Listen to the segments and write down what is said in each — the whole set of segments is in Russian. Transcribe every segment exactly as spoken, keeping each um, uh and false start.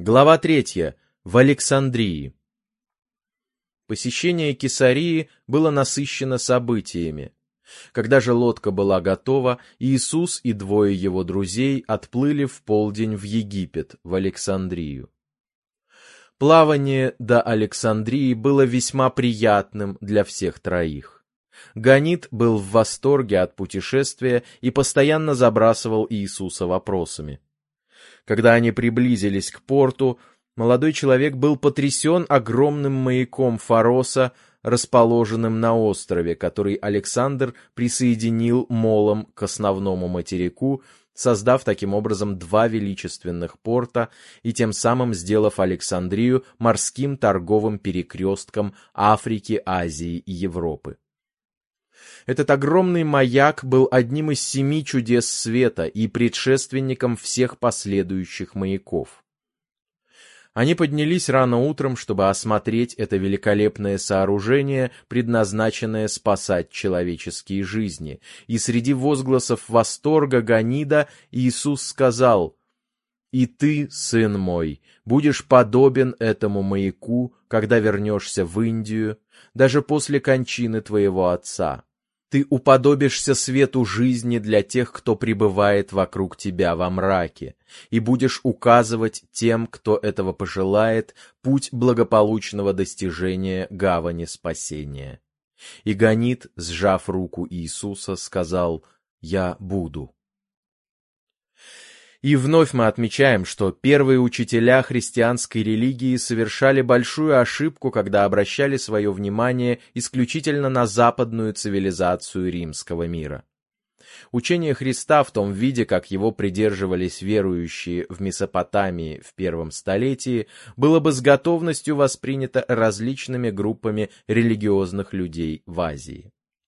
Глава третья. В Александрии. Посещение Кесарии было насыщено событиями. Когда же лодка была готова, Иисус и двое его друзей отплыли в полдень в Египет, в Александрию. Плавание до Александрии было весьма приятным для всех троих. Ганит был в восторге от путешествия и постоянно забрасывал Иисуса вопросами. Когда они приблизились к порту, молодой человек был потрясен огромным маяком Фароса, расположенным на острове, который Александр присоединил молом к основному материку, создав таким образом два величественных порта и тем самым сделав Александрию морским торговым перекрестком Африки, Азии и Европы. Этот огромный маяк был одним из семи чудес света и предшественником всех последующих маяков. Они поднялись рано утром, чтобы осмотреть это великолепное сооружение, предназначенное спасать человеческие жизни, и среди возгласов восторга Ганида Иисус сказал: «И ты, сын мой, будешь подобен этому маяку, когда вернешься в Индию, даже после кончины твоего отца. Ты уподобишься свету жизни для тех, кто пребывает вокруг тебя во мраке, и будешь указывать тем, кто этого пожелает, путь благополучного достижения гавани спасения». И Ганит, сжав руку Иисуса, сказал: «Я буду». И вновь мы отмечаем, что первые учителя христианской религии совершали большую ошибку, когда обращали свое внимание исключительно на западную цивилизацию римского мира. Учение Христа в том виде, как его придерживались верующие в Месопотамии в первом столетии, было бы с готовностью воспринято различными группами религиозных людей в Азии.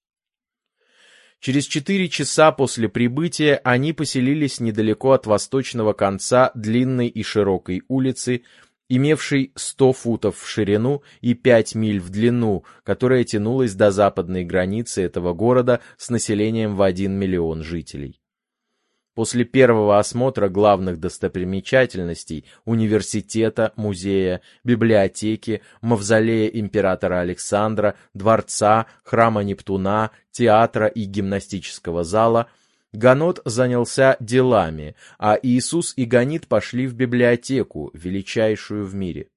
Через четыре часа после прибытия они поселились недалеко от восточного конца длинной и широкой улицы, имевшей сто футов в ширину и пять миль в длину, которая тянулась до западной границы этого города с населением в один миллион жителей. После первого осмотра главных достопримечательностей — университета, музея, библиотеки, мавзолея императора Александра, дворца, храма Нептуна, театра и гимнастического зала — Ганот занялся делами, а Иисус и Ганит пошли в библиотеку, величайшую в мире.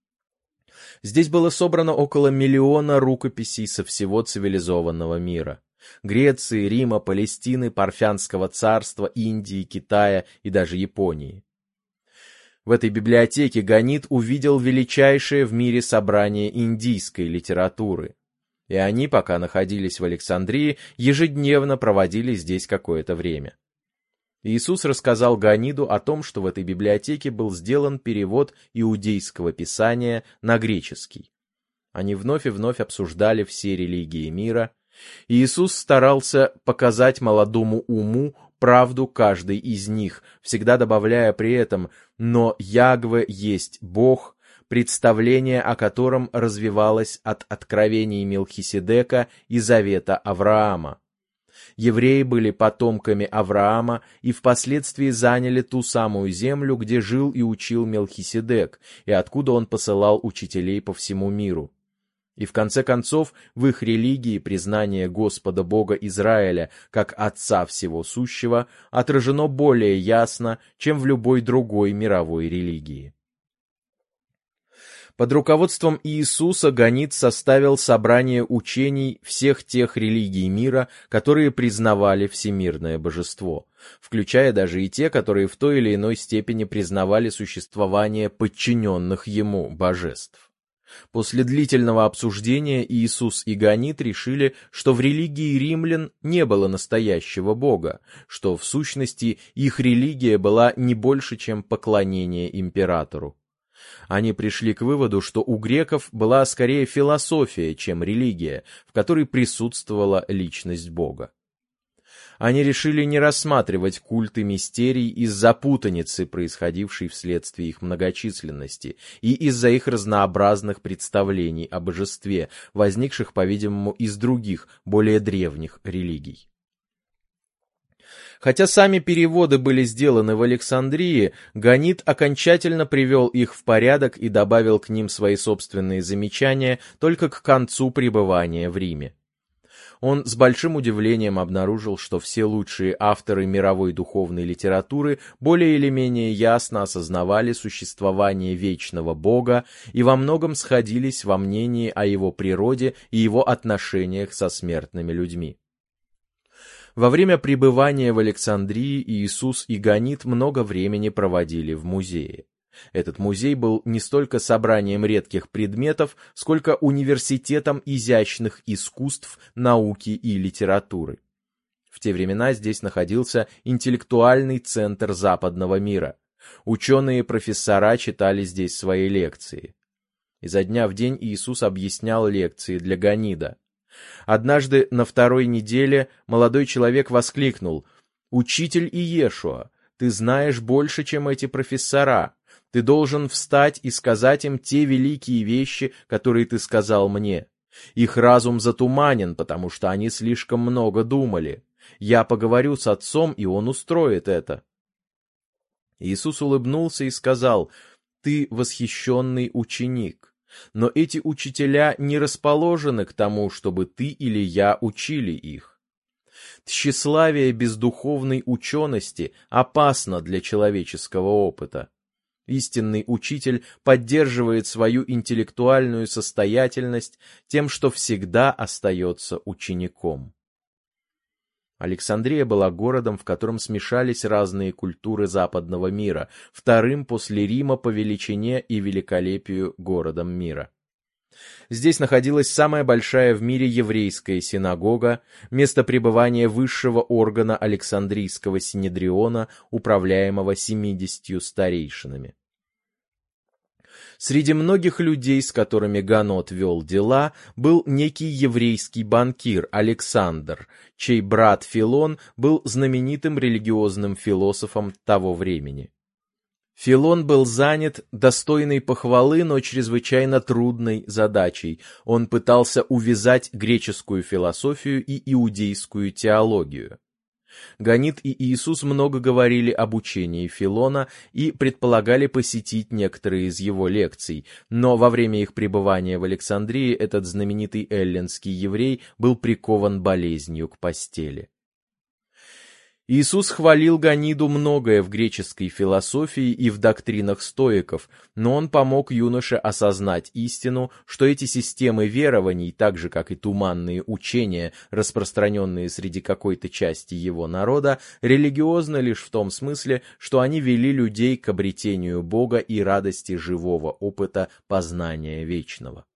Здесь было собрано около миллиона рукописей со всего цивилизованного мира. Греции, Рима, Палестины, Парфянского царства, Индии, Китая и даже Японии. В этой библиотеке Ганит увидел величайшее в мире собрание индийской литературы. И они, пока находились в Александрии, ежедневно проводили здесь какое-то время. Иисус рассказал Ганиду о том, что в этой библиотеке был сделан перевод иудейского писания на греческий. Они вновь и вновь обсуждали все религии мира. Иисус старался показать молодому уму правду каждой из них, всегда добавляя при этом: «Но Ягве есть Бог», представление о котором развивалось от откровений Мелхиседека и завета Авраама. Евреи были потомками Авраама и впоследствии заняли ту самую землю, где жил и учил Мелхиседек, и откуда он посылал учителей по всему миру. И в конце концов, в их религии признание Господа Бога Израиля как Отца Всего Сущего отражено более ясно, чем в любой другой мировой религии. Под руководством Иисуса Ганит составил собрание учений всех тех религий мира, которые признавали всемирное божество, включая даже и те, которые в той или иной степени признавали существование подчиненных ему божеств. После длительного обсуждения Иисус и Ганит решили, что в религии римлян не было настоящего Бога, что в сущности их религия была не больше, чем поклонение императору. Они пришли к выводу, что у греков была скорее философия, чем религия, в которой присутствовала личность Бога. Они решили не рассматривать культы мистерий из-за путаницы, происходившей вследствие их многочисленности, и из-за их разнообразных представлений о божестве, возникших, по-видимому, из других, более древних религий. Хотя сами переводы были сделаны в Александрии, Ганит окончательно привел их в порядок и добавил к ним свои собственные замечания только к концу пребывания в Риме. Он с большим удивлением обнаружил, что все лучшие авторы мировой духовной литературы более или менее ясно осознавали существование вечного Бога и во многом сходились во мнении о его природе и его отношениях со смертными людьми. Во время пребывания в Александрии Иисус и Ганит много времени проводили в музее. Этот музей был не столько собранием редких предметов, сколько университетом изящных искусств, науки и литературы. В те времена здесь находился интеллектуальный центр западного мира. Ученые-профессора читали здесь свои лекции. Изо дня в день Иисус объяснял лекции для Ганида. Однажды на второй неделе молодой человек воскликнул: «Учитель Иешуа, ты знаешь больше, чем эти профессора. Ты должен встать и сказать им те великие вещи, которые ты сказал мне. Их разум затуманен, потому что они слишком много думали. Я поговорю с отцом, и он устроит это». Иисус улыбнулся и сказал: «Ты восхищенный ученик. Но эти учителя не расположены к тому, чтобы ты или я учили их. Тщеславие без духовной учености опасно для человеческого опыта. Истинный учитель поддерживает свою интеллектуальную состоятельность тем, что всегда остается учеником». Александрия была городом, в котором смешались разные культуры западного мира, вторым после Рима по величине и великолепию городом мира. Здесь находилась самая большая в мире еврейская синагога, место пребывания высшего органа Александрийского синедриона, управляемого семидесятью старейшинами. Среди многих людей, с которыми Ганот вел дела, был некий еврейский банкир Александр, чей брат Филон был знаменитым религиозным философом того времени. Филон был занят достойной похвалы, но чрезвычайно трудной задачей. Он пытался увязать греческую философию и иудейскую теологию. Ганит и Иисус много говорили об учении Филона и предполагали посетить некоторые из его лекций, но во время их пребывания в Александрии этот знаменитый эллинский еврей был прикован болезнью к постели. Иисус хвалил Ганиду многое в греческой философии и в доктринах стоиков, но он помог юноше осознать истину, что эти системы верований, так же как и туманные учения, распространенные среди какой-то части его народа, религиозны лишь в том смысле, что они вели людей к обретению Бога и радости живого опыта познания вечного.